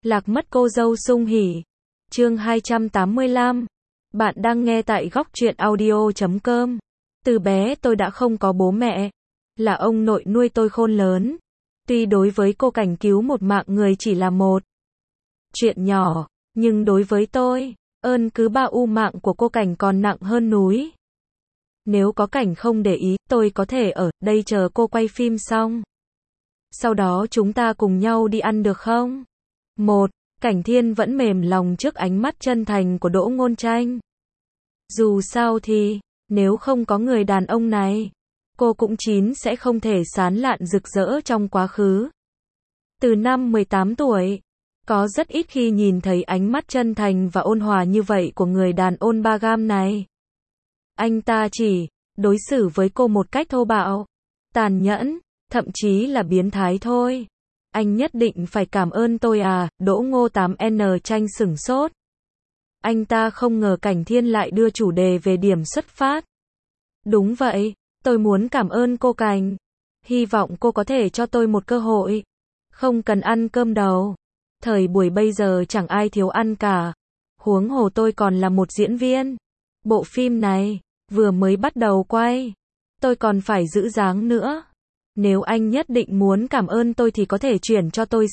Lạc mất cô dâu sung hỉ. Chương 285. Bạn đang nghe tại góc truyện audio.com. Từ bé tôi đã không có bố mẹ. Là ông nội nuôi tôi khôn lớn. Tuy đối với cô cảnh cứu một mạng người chỉ là một chuyện nhỏ, nhưng đối với tôi, ơn cứ ba u mạng của cô cảnh còn nặng hơn núi. Nếu có cảnh không để ý, tôi có thể ở đây chờ cô quay phim xong. Sau đó chúng ta cùng nhau đi ăn được không? Cảnh Thiên vẫn mềm lòng trước ánh mắt chân thành của Đỗ Ngôn Tranh. Dù sao thì, nếu không có người đàn ông này, cô cũng sẽ không thể sán lạn rực rỡ trong quá khứ. Từ năm 18 tuổi, có rất ít khi nhìn thấy ánh mắt chân thành và ôn hòa như vậy của người đàn ông ba gam này. Anh ta chỉ đối xử với cô một cách thô bạo, tàn nhẫn, thậm chí là biến thái thôi. Anh nhất định phải cảm ơn tôi à? Đỗ Ngô 8N Tranh sửng sốt. Anh ta không ngờ Cảnh Thiên lại đưa chủ đề về điểm xuất phát. Đúng vậy, tôi muốn cảm ơn cô Cảnh. Hy vọng cô có thể cho tôi một cơ hội. Không cần ăn cơm đâu. Thời buổi bây giờ chẳng ai thiếu ăn cả. Huống hồ tôi còn là một diễn viên. Bộ phim này vừa mới bắt đầu quay, tôi còn phải giữ dáng nữa. Nếu anh nhất định muốn cảm ơn tôi thì có thể chuyển cho tôi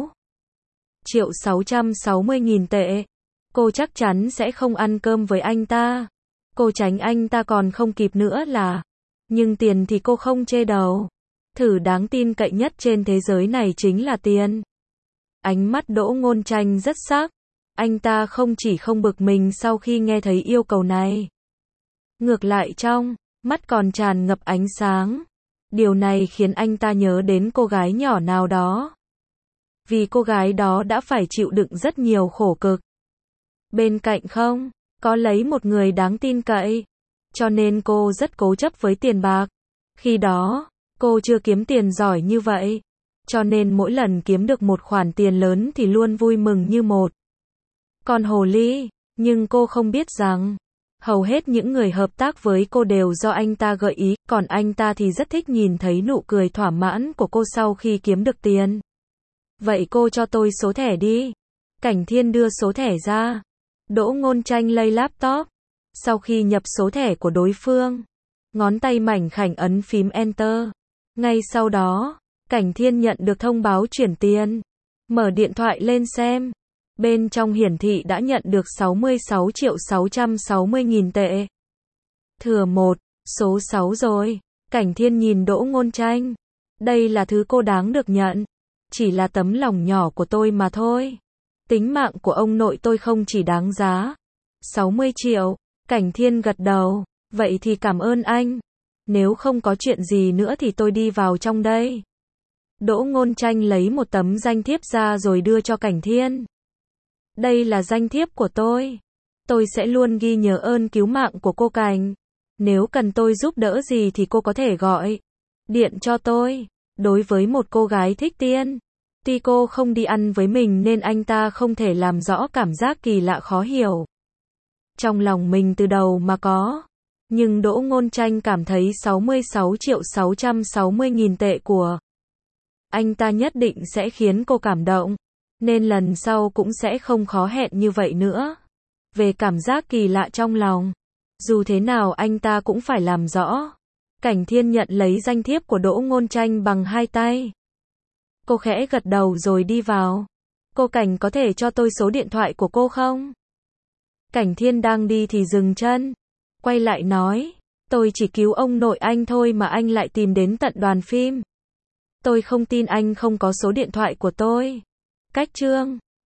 6.660.000 tệ. Cô chắc chắn sẽ không ăn cơm với anh ta. Cô tránh anh ta còn không kịp nữa là. Nhưng tiền thì cô không chê đâu. Thử đáng tin cậy nhất trên thế giới này chính là tiền. Ánh mắt Đỗ Ngôn Tranh rất sắc. Anh ta không chỉ không bực mình sau khi nghe thấy yêu cầu này. Ngược lại trong mắt còn tràn ngập ánh sáng. Điều này khiến anh ta nhớ đến cô gái nhỏ nào đó. Vì cô gái đó đã phải chịu đựng rất nhiều khổ cực. Bên cạnh không có lấy một người đáng tin cậy. Cho nên cô rất cố chấp với tiền bạc. Khi đó, cô chưa kiếm tiền giỏi như vậy. Cho nên mỗi lần kiếm được một khoản tiền lớn thì luôn vui mừng như một con hồ ly. Nhưng cô không biết rằng hầu hết những người hợp tác với cô đều do anh ta gợi ý, còn anh ta thì rất thích nhìn thấy nụ cười thỏa mãn của cô sau khi kiếm được tiền. Vậy cô cho tôi số thẻ đi. Cảnh Thiên đưa số thẻ ra. Đỗ Ngôn Tranh lấy laptop. Sau khi nhập số thẻ của đối phương, ngón tay mảnh khảnh ấn phím Enter. Ngay sau đó, Cảnh Thiên nhận được thông báo chuyển tiền. Mở điện thoại lên xem. Bên trong hiển thị đã nhận được 66.660.000 tệ. Thừa một, số 6 rồi. Cảnh Thiên nhìn Đỗ Ngôn Tranh. Đây là thứ cô đáng được nhận. Chỉ là tấm lòng nhỏ của tôi mà thôi. Tính mạng của ông nội tôi không chỉ đáng giá 60 triệu. Cảnh Thiên gật đầu. Vậy thì cảm ơn anh. Nếu không có chuyện gì nữa thì tôi đi vào trong đây. Đỗ Ngôn Tranh lấy một tấm danh thiếp ra rồi đưa cho Cảnh Thiên. Đây là danh thiếp của tôi. Tôi sẽ luôn ghi nhớ ơn cứu mạng của cô Cảnh. Nếu cần tôi giúp đỡ gì thì cô có thể gọi điện cho tôi. Đối với một cô gái thích tiền, tuy cô không đi ăn với mình nên anh ta không thể làm rõ cảm giác kỳ lạ khó hiểu trong lòng mình từ đầu mà có. Nhưng Đỗ Ngôn Tranh cảm thấy 66.660.000 tệ của anh ta nhất định sẽ khiến cô cảm động. Nên lần sau cũng sẽ không khó hẹn như vậy nữa. Về cảm giác kỳ lạ trong lòng, dù thế nào anh ta cũng phải làm rõ. Cảnh Thiên nhận lấy danh thiếp của Đỗ Ngôn Tranh bằng hai tay. Cô khẽ gật đầu rồi đi vào. Cô Cảnh có thể cho tôi số điện thoại của cô không? Cảnh Thiên đang đi thì dừng chân. Quay lại nói. Tôi chỉ cứu ông nội anh thôi mà anh lại tìm đến tận đoàn phim. Tôi không tin anh không có số điện thoại của tôi. Cách chương